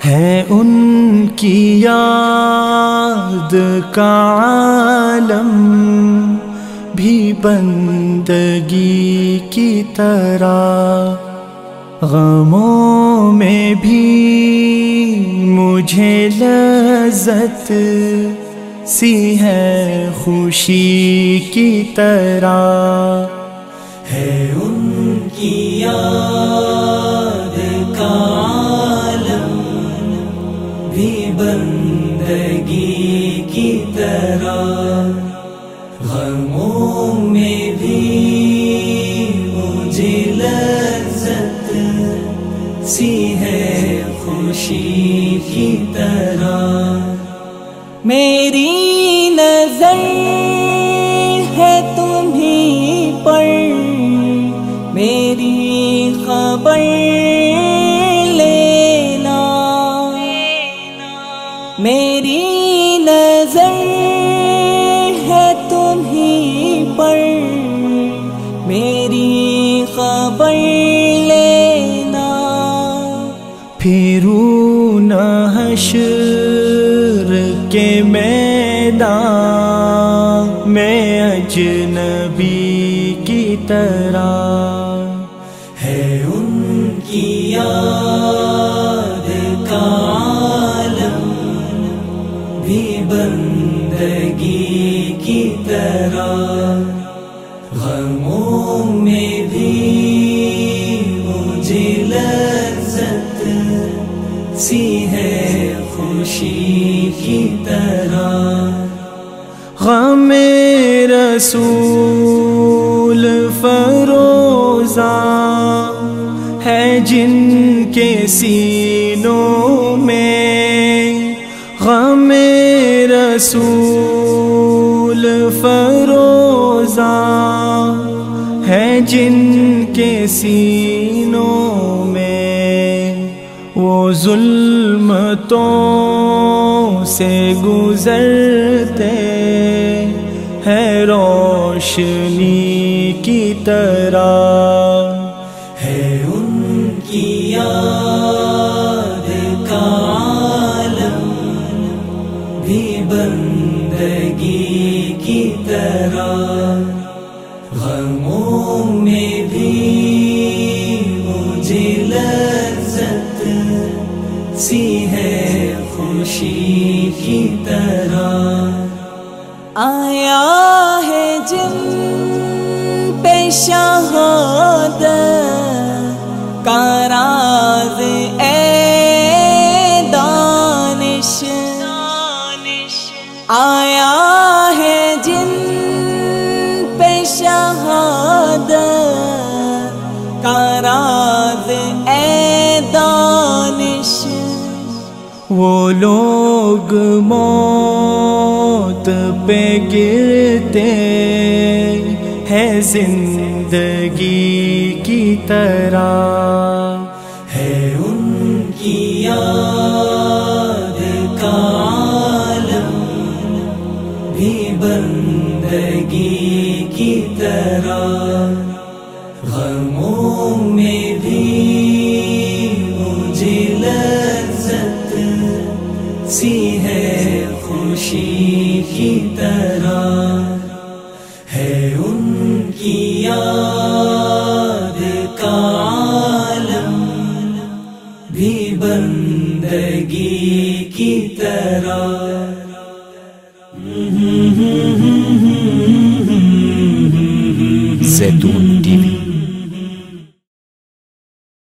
ہے ان کی یاد کا عالم بھی بندگی کی طرح، غموں میں بھی مجھے لذت سی ہے خوشی کی طرح، ہے ان کی یاد کا عالم بھی بندگی کی طرح، غموں میں بھی مجھے لذت سی ہے خوشی کی طرح، میری نظر ہے تمہیں پر، میری خبر لینا، میری نظر ہے تمہیں پر، میری خبر لینا، پھروں نہ حشر کے میدان میں اجنبی کی طرح، ہے ان کی یاد کا عالم بھی بندگی کی طرح، غموں میں بھی مجھے لذت سی ہے خوشی کی طرح، غم رسول فروزاں ہے جن کے سینوں میں، غم رسول فروزاں ہے جن کے سینوں میں، وہ ظلمتوں سے گزرتے ہے روشنی کی طرح، ہے ان کی یاد کا عالم بھی بندگی کی طرح، غموں میں بھی مجھے لذت سی ہے خوشی کی طرح، آیا ہے جن پہ شہادت کا راز اے دانش، آیا ہے جن پہ شہادت کا راز اے دانش، وہ لوگ موت پہ گرتے ہیں زندگی کی طرح، ہے ان کی یاد کا عالم بھی بندگی کی طرح، غموں میں بھی مجھے لذت سی ہے خوشی کی طرح، ہے ان کی یاد کا عالم بھی بندگی کی طرح، زیتون ٹی وی